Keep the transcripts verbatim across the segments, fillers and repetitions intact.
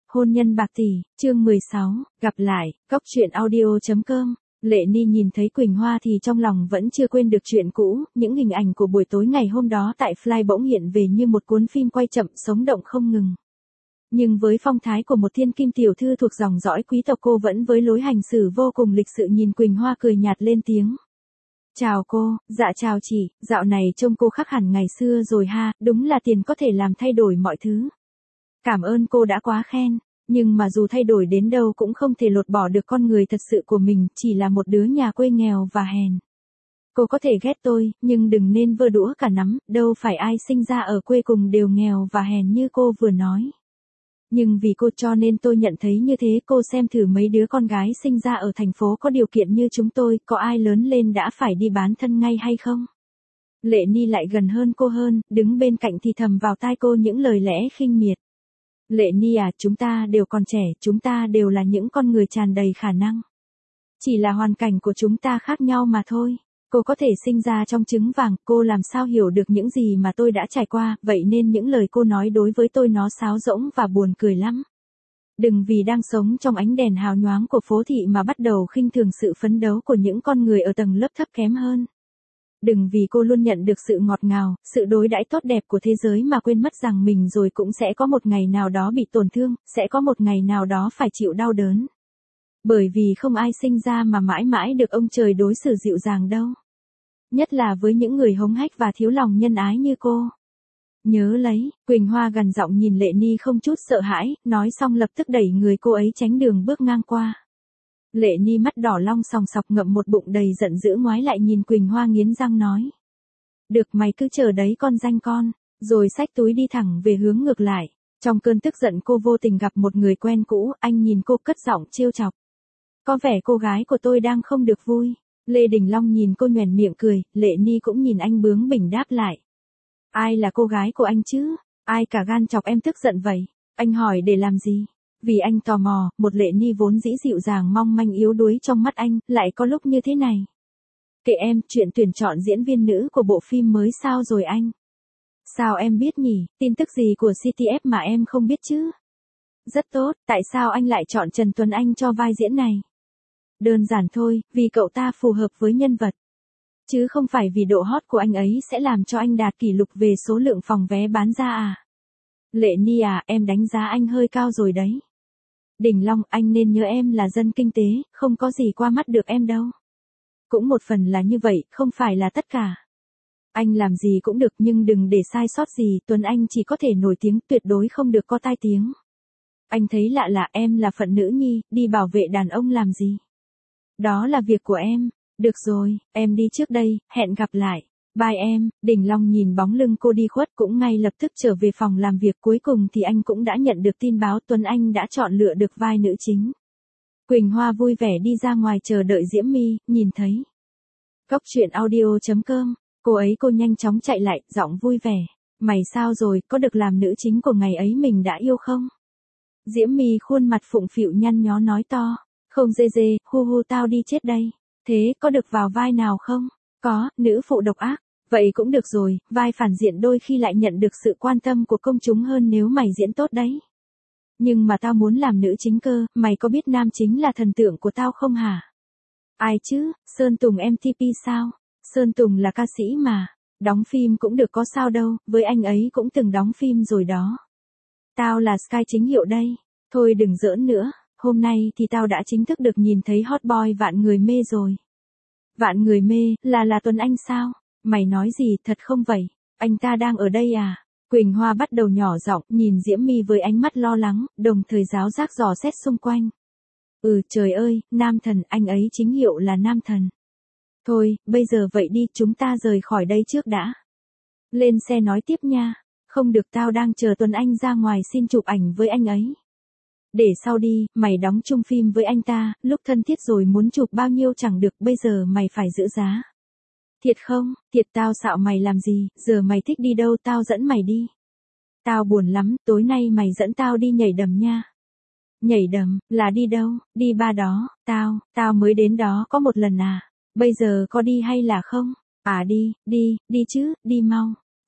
Hôn nhân bạc tỷ, chương mười sáu, gặp lại, góc truyện audio chấm com. Lệ Ni nhìn thấy Quỳnh Hoa thì trong lòng vẫn chưa quên được chuyện cũ, những hình ảnh của buổi tối ngày hôm đó tại Fly bỗng hiện về như một cuốn phim quay chậm sống động không ngừng. Nhưng với phong thái của một thiên kim tiểu thư thuộc dòng dõi quý tộc, cô vẫn với lối hành xử vô cùng lịch sự nhìn Quỳnh Hoa cười nhạt lên tiếng. Chào cô, dạ chào chị, dạo này trông cô khác hẳn ngày xưa rồi ha, đúng là tiền có thể làm thay đổi mọi thứ. Cảm ơn cô đã quá khen, nhưng mà dù thay đổi đến đâu cũng không thể lột bỏ được con người thật sự của mình, chỉ là một đứa nhà quê nghèo và hèn. Cô có thể ghét tôi, nhưng đừng nên vơ đũa cả nắm, đâu phải ai sinh ra ở quê cùng đều nghèo và hèn như cô vừa nói. Nhưng vì cô cho nên tôi nhận thấy như thế. Cô xem thử mấy đứa con gái sinh ra ở thành phố có điều kiện như chúng tôi, có ai lớn lên đã phải đi bán thân ngay hay không? Lệ Ni lại gần hơn cô hơn, đứng bên cạnh thì thầm vào tai cô những lời lẽ khinh miệt. Lệ Ni à, chúng ta đều còn trẻ, chúng ta đều là những con người tràn đầy khả năng. Chỉ là hoàn cảnh của chúng ta khác nhau mà thôi. Cô có thể sinh ra trong trứng vàng, cô làm sao hiểu được những gì mà tôi đã trải qua, vậy nên những lời cô nói đối với tôi nó sáo rỗng và buồn cười lắm. Đừng vì đang sống trong ánh đèn hào nhoáng của phố thị mà bắt đầu khinh thường sự phấn đấu của những con người ở tầng lớp thấp kém hơn. Đừng vì cô luôn nhận được sự ngọt ngào, sự đối đãi tốt đẹp của thế giới mà quên mất rằng mình rồi cũng sẽ có một ngày nào đó bị tổn thương, sẽ có một ngày nào đó phải chịu đau đớn. Bởi vì không ai sinh ra mà mãi mãi được ông trời đối xử dịu dàng đâu. Nhất là với những người hống hách và thiếu lòng nhân ái như cô. Nhớ lấy, Quỳnh Hoa gằn giọng nhìn Lệ Ni không chút sợ hãi, nói xong lập tức đẩy người cô ấy tránh đường bước ngang qua. Lệ Ni mắt đỏ long sòng sọc ngậm một bụng đầy giận dữ ngoái lại nhìn Quỳnh Hoa nghiến răng nói. Được, mày cứ chờ đấy con danh con, rồi xách túi đi thẳng về hướng ngược lại. Trong cơn tức giận cô vô tình gặp một người quen cũ, anh nhìn cô cất giọng trêu chọc. Có vẻ cô gái của tôi đang không được vui. Lê Đình Long nhìn cô nhoẻn miệng cười, Lệ Ni cũng nhìn anh bướng bỉnh đáp lại. Ai là cô gái của anh chứ? Ai cả gan chọc em tức giận vậy? Anh hỏi để làm gì? Vì anh tò mò, một Lệ Ni vốn dĩ dịu dàng mong manh yếu đuối trong mắt anh, lại có lúc như thế này. Kệ em, chuyện tuyển chọn diễn viên nữ của bộ phim mới sao rồi anh? Sao em biết nhỉ, tin tức gì của xê tê ép mà em không biết chứ? Rất tốt, tại sao anh lại chọn Trần Tuấn Anh cho vai diễn này? Đơn giản thôi, vì cậu ta phù hợp với nhân vật. Chứ không phải vì độ hot của anh ấy sẽ làm cho anh đạt kỷ lục về số lượng phòng vé bán ra à? Lệ Ni à, em đánh giá anh hơi cao rồi đấy. Đình Long, anh nên nhớ em là dân kinh tế, không có gì qua mắt được em đâu. Cũng một phần là như vậy, không phải là tất cả. Anh làm gì cũng được nhưng đừng để sai sót gì, Tuấn Anh chỉ có thể nổi tiếng, tuyệt đối không được có tai tiếng. Anh thấy lạ lạ, em là phận nữ nhi, đi bảo vệ đàn ông làm gì? Đó là việc của em. Được rồi, em đi trước đây, hẹn gặp lại. Bye em. Đình Long nhìn bóng lưng cô đi khuất cũng ngay lập tức trở về phòng làm việc. Cuối cùng thì anh cũng đã nhận được tin báo Tuấn Anh đã chọn lựa được vai nữ chính. Quỳnh Hoa vui vẻ đi ra ngoài chờ đợi Diễm My, nhìn thấy. Góc truyện audio chấm com, cô ấy cô nhanh chóng chạy lại, giọng vui vẻ. Mày sao rồi, có được làm nữ chính của ngày ấy mình đã yêu không? Diễm My khuôn mặt phụng phịu nhăn nhó nói to. Không dê dê, hu hu tao đi chết đây. Thế, có được vào vai nào không? Có, nữ phụ độc ác. Vậy cũng được rồi, vai phản diện đôi khi lại nhận được sự quan tâm của công chúng hơn nếu mày diễn tốt đấy. Nhưng mà tao muốn làm nữ chính cơ, mày có biết nam chính là thần tượng của tao không hả? Ai chứ, Sơn Tùng em tê pê sao? Sơn Tùng là ca sĩ mà. Đóng phim cũng được có sao đâu, với anh ấy cũng từng đóng phim rồi đó. Tao là Sky chính hiệu đây. Thôi đừng giỡn nữa. Hôm nay thì tao đã chính thức được nhìn thấy hot boy vạn người mê rồi. Vạn người mê, là là Tuấn Anh sao? Mày nói gì, thật không vậy? Anh ta đang ở đây à? Quỳnh Hoa bắt đầu nhỏ giọng, nhìn Diễm My với ánh mắt lo lắng, đồng thời giáo giác dò xét xung quanh. Ừ trời ơi, nam thần, anh ấy chính hiệu là nam thần. Thôi, bây giờ vậy đi, chúng ta rời khỏi đây trước đã. Lên xe nói tiếp nha. Không được, tao đang chờ Tuấn Anh ra ngoài xin chụp ảnh với anh ấy. Để sau đi, mày đóng chung phim với anh ta, lúc thân thiết rồi muốn chụp bao nhiêu chẳng được, bây giờ mày phải giữ giá. Thiệt không, thiệt tao xạo mày làm gì, giờ mày thích đi đâu tao dẫn mày đi. Tao buồn lắm, tối nay mày dẫn tao đi nhảy đầm nha. Nhảy đầm, là đi đâu, đi ba đó, tao, tao mới đến đó có một lần à, bây giờ có đi hay là không? À đi, đi, đi chứ, đi mau.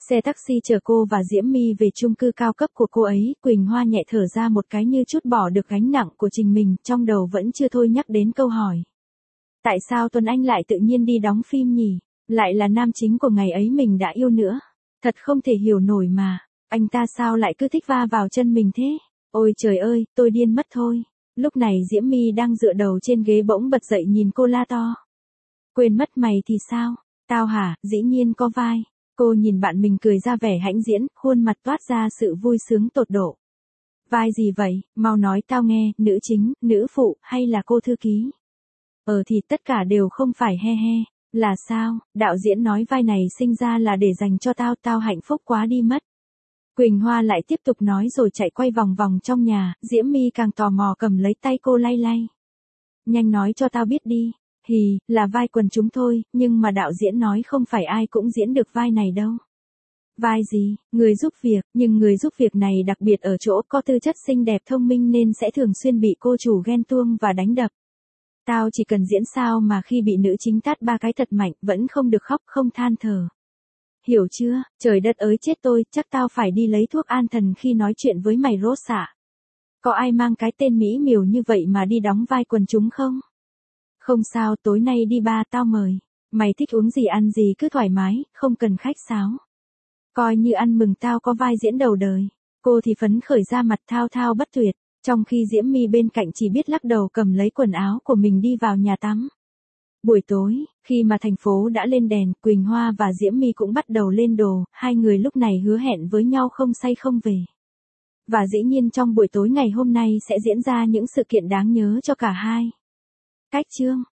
Xe taxi chở cô và Diễm My về chung cư cao cấp của cô ấy, Quỳnh Hoa nhẹ thở ra một cái như chút bỏ được gánh nặng của trình mình, trong đầu vẫn chưa thôi nhắc đến câu hỏi. Tại sao Tuấn Anh lại tự nhiên đi đóng phim nhỉ? Lại là nam chính của ngày ấy mình đã yêu nữa. Thật không thể hiểu nổi mà, anh ta sao lại cứ thích va vào chân mình thế? Ôi trời ơi, tôi điên mất thôi. Lúc này Diễm My đang dựa đầu trên ghế bỗng bật dậy nhìn cô la to. Quên mất mày thì sao? Tao hả, dĩ nhiên có vai. Cô nhìn bạn mình cười ra vẻ hãnh diễn, khuôn mặt toát ra sự vui sướng tột độ. Vai gì vậy, mau nói tao nghe, nữ chính, nữ phụ, hay là cô thư ký? Ờ thì tất cả đều không phải he he. Là sao, đạo diễn nói vai này sinh ra là để dành cho tao, tao hạnh phúc quá đi mất. Quỳnh Hoa lại tiếp tục nói rồi chạy quay vòng vòng trong nhà, Diễm My càng tò mò cầm lấy tay cô lay lay. Nhanh nói cho tao biết đi. Hì, là vai quần chúng thôi, nhưng mà đạo diễn nói không phải ai cũng diễn được vai này đâu. Vai gì, người giúp việc, nhưng người giúp việc này đặc biệt ở chỗ có tư chất xinh đẹp thông minh nên sẽ thường xuyên bị cô chủ ghen tuông và đánh đập. Tao chỉ cần diễn sao mà khi bị nữ chính tát ba cái thật mạnh vẫn không được khóc không than thở. Hiểu chưa, trời đất ơi chết tôi, chắc tao phải đi lấy thuốc an thần khi nói chuyện với mày Rose ạ. Có ai mang cái tên mỹ miều như vậy mà đi đóng vai quần chúng không? Không sao, tối nay đi ba tao mời. Mày thích uống gì ăn gì cứ thoải mái, không cần khách sáo. Coi như ăn mừng tao có vai diễn đầu đời. Cô thì phấn khởi ra mặt thao thao bất tuyệt, trong khi Diễm My bên cạnh chỉ biết lắc đầu cầm lấy quần áo của mình đi vào nhà tắm. Buổi tối, khi mà thành phố đã lên đèn, Quỳnh Hoa và Diễm My cũng bắt đầu lên đồ, hai người lúc này hứa hẹn với nhau không say không về. Và dĩ nhiên trong buổi tối ngày hôm nay sẽ diễn ra những sự kiện đáng nhớ cho cả hai. Cách chương